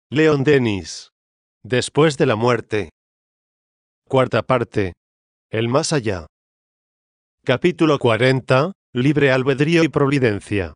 Leon Denis. Después de la muerte. Cuarta parte. El más allá. Capítulo 40. Libre albedrío y providencia.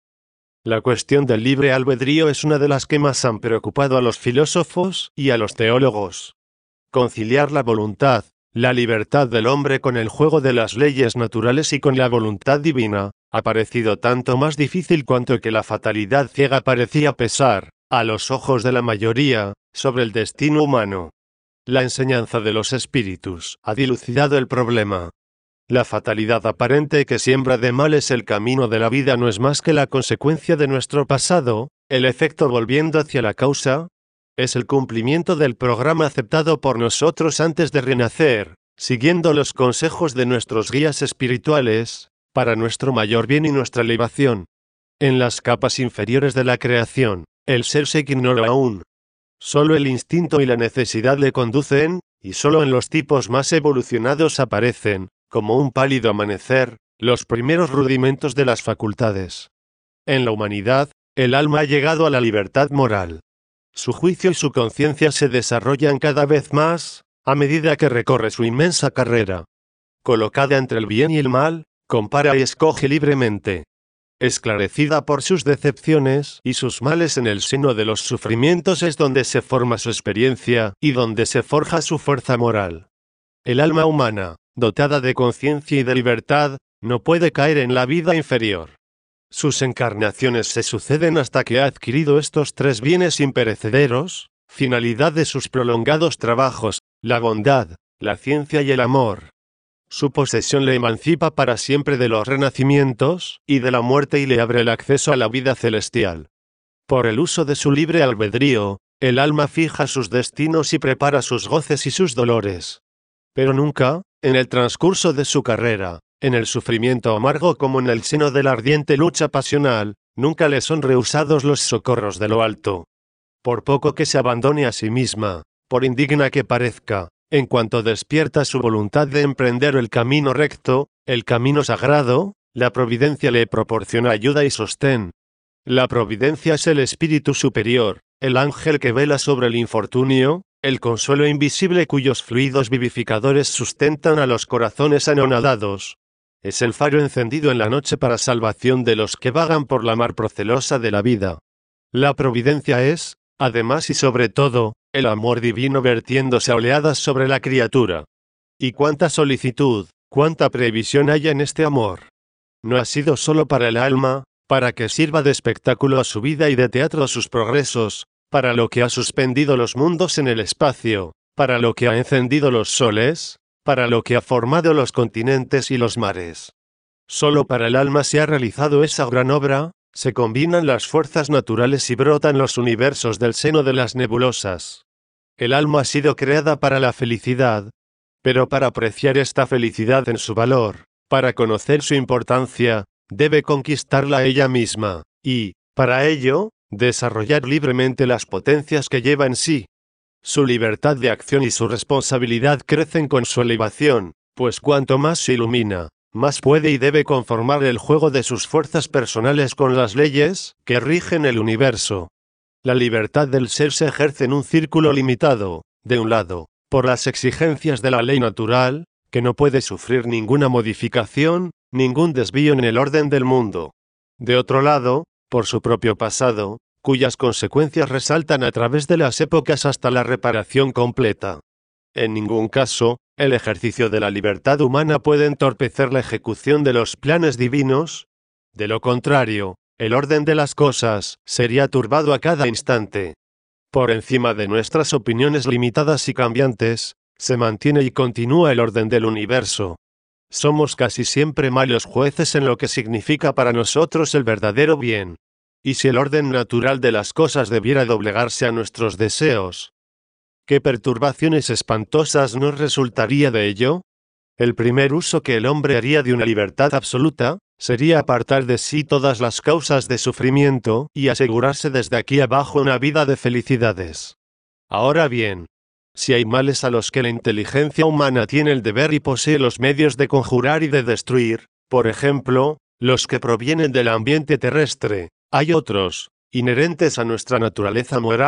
La cuestión del libre albedrío es una de las que más han preocupado a los filósofos y a los teólogos. Conciliar la voluntad, la libertad del hombre con el juego de las leyes naturales y con la voluntad divina, ha parecido tanto más difícil cuanto que la fatalidad ciega parecía pesar, a los ojos de la mayoría, sobre el destino humano. La enseñanza de los espíritus ha dilucidado el problema. La fatalidad aparente que siembra de males el camino de la vida no es más que la consecuencia de nuestro pasado, el efecto volviendo hacia la causa. Es el cumplimiento del programa aceptado por nosotros antes de renacer, siguiendo los consejos de nuestros guías espirituales, para nuestro mayor bien y nuestra elevación. En las capas inferiores de la creación, el ser se ignora aún. Solo el instinto y la necesidad le conducen, y solo en los tipos más evolucionados aparecen, como un pálido amanecer, los primeros rudimentos de las facultades. En la humanidad, el alma ha llegado a la libertad moral. Su juicio y su conciencia se desarrollan cada vez más, a medida que recorre su inmensa carrera. Colocada entre el bien y el mal, compara y escoge libremente. Esclarecida por sus decepciones y sus males en el seno de los sufrimientos es donde se forma su experiencia y donde se forja su fuerza moral. El alma humana, dotada de conciencia y de libertad, no puede caer en la vida inferior. Sus encarnaciones se suceden hasta que ha adquirido estos tres bienes imperecederos, finalidad de sus prolongados trabajos, la bondad, la ciencia y el amor. Su posesión le emancipa para siempre de los renacimientos y de la muerte y le abre el acceso a la vida celestial. Por el uso de su libre albedrío, el alma fija sus destinos y prepara sus goces y sus dolores. Pero nunca, en el transcurso de su carrera, en el sufrimiento amargo como en el seno de la ardiente lucha pasional, nunca le son rehusados los socorros de lo alto. Por poco que se abandone a sí misma, por indigna que parezca, en cuanto despierta su voluntad de emprender el camino recto, el camino sagrado, la providencia le proporciona ayuda y sostén. La providencia es el espíritu superior, el ángel que vela sobre el infortunio, el consuelo invisible cuyos fluidos vivificadores sustentan a los corazones anonadados. Es el faro encendido en la noche para salvación de los que vagan por la mar procelosa de la vida. La providencia es, además y sobre todo, el amor divino vertiéndose a oleadas sobre la criatura. Y cuánta solicitud, cuánta previsión hay en este amor. No ha sido solo para el alma, para que sirva de espectáculo a su vida y de teatro a sus progresos, para lo que ha suspendido los mundos en el espacio, para lo que ha encendido los soles, para lo que ha formado los continentes y los mares. Solo para el alma se ha realizado esa gran obra. Se combinan las fuerzas naturales y brotan los universos del seno de las nebulosas. El alma ha sido creada para la felicidad, pero para apreciar esta felicidad en su valor, para conocer su importancia, debe conquistarla ella misma, y, para ello, desarrollar libremente las potencias que lleva en sí. Su libertad de acción y su responsabilidad crecen con su elevación, pues cuanto más se ilumina, más puede y debe conformar el juego de sus fuerzas personales con las leyes que rigen el universo. La libertad del ser se ejerce en un círculo limitado, de un lado, por las exigencias de la ley natural, que no puede sufrir ninguna modificación, ningún desvío en el orden del mundo. De otro lado, por su propio pasado, cuyas consecuencias resaltan a través de las épocas hasta la reparación completa. En ningún caso, el ejercicio de la libertad humana puede entorpecer la ejecución de los planes divinos. De lo contrario, el orden de las cosas sería turbado a cada instante. Por encima de nuestras opiniones limitadas y cambiantes, se mantiene y continúa el orden del universo. Somos casi siempre malos jueces en lo que significa para nosotros el verdadero bien. Y si el orden natural de las cosas debiera doblegarse a nuestros deseos, ¿qué perturbaciones espantosas nos resultaría de ello? El primer uso que el hombre haría de una libertad absoluta, sería apartar de sí todas las causas de sufrimiento y asegurarse desde aquí abajo una vida de felicidades. Ahora bien, si hay males a los que la inteligencia humana tiene el deber y posee los medios de conjurar y de destruir, por ejemplo, los que provienen del ambiente terrestre, hay otros, inherentes a nuestra naturaleza moral,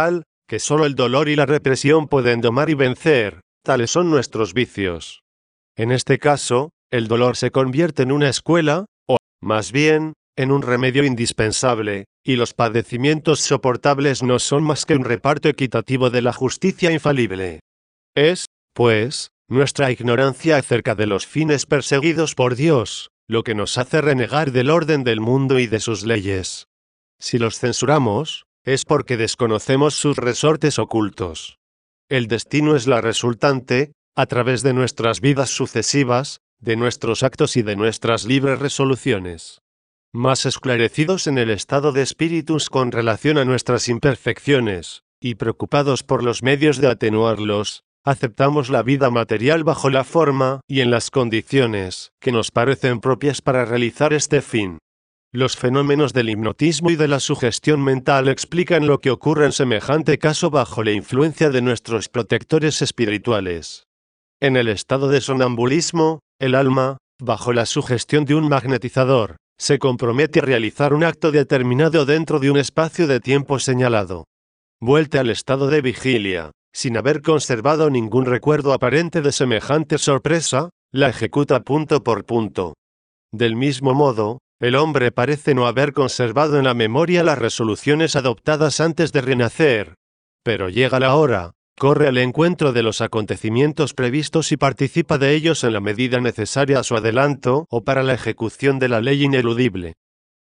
que solo el dolor y la represión pueden domar y vencer, tales son nuestros vicios. En este caso, el dolor se convierte en una escuela, o, más bien, en un remedio indispensable, y los padecimientos soportables no son más que un reparto equitativo de la justicia infalible. Es, pues, nuestra ignorancia acerca de los fines perseguidos por Dios, lo que nos hace renegar del orden del mundo y de sus leyes. Si los censuramos, es porque desconocemos sus resortes ocultos. El destino es la resultante, a través de nuestras vidas sucesivas, de nuestros actos y de nuestras libres resoluciones. Más esclarecidos en el estado de espíritus con relación a nuestras imperfecciones, y preocupados por los medios de atenuarlos, aceptamos la vida material bajo la forma y en las condiciones que nos parecen propias para realizar este fin. Los fenómenos del hipnotismo y de la sugestión mental explican lo que ocurre en semejante caso bajo la influencia de nuestros protectores espirituales. En el estado de sonambulismo, el alma, bajo la sugestión de un magnetizador, se compromete a realizar un acto determinado dentro de un espacio de tiempo señalado. Vuelta al estado de vigilia, sin haber conservado ningún recuerdo aparente de semejante sorpresa, la ejecuta punto por punto. Del mismo modo, el hombre parece no haber conservado en la memoria las resoluciones adoptadas antes de renacer. Pero llega la hora, corre al encuentro de los acontecimientos previstos y participa de ellos en la medida necesaria a su adelanto o para la ejecución de la ley ineludible.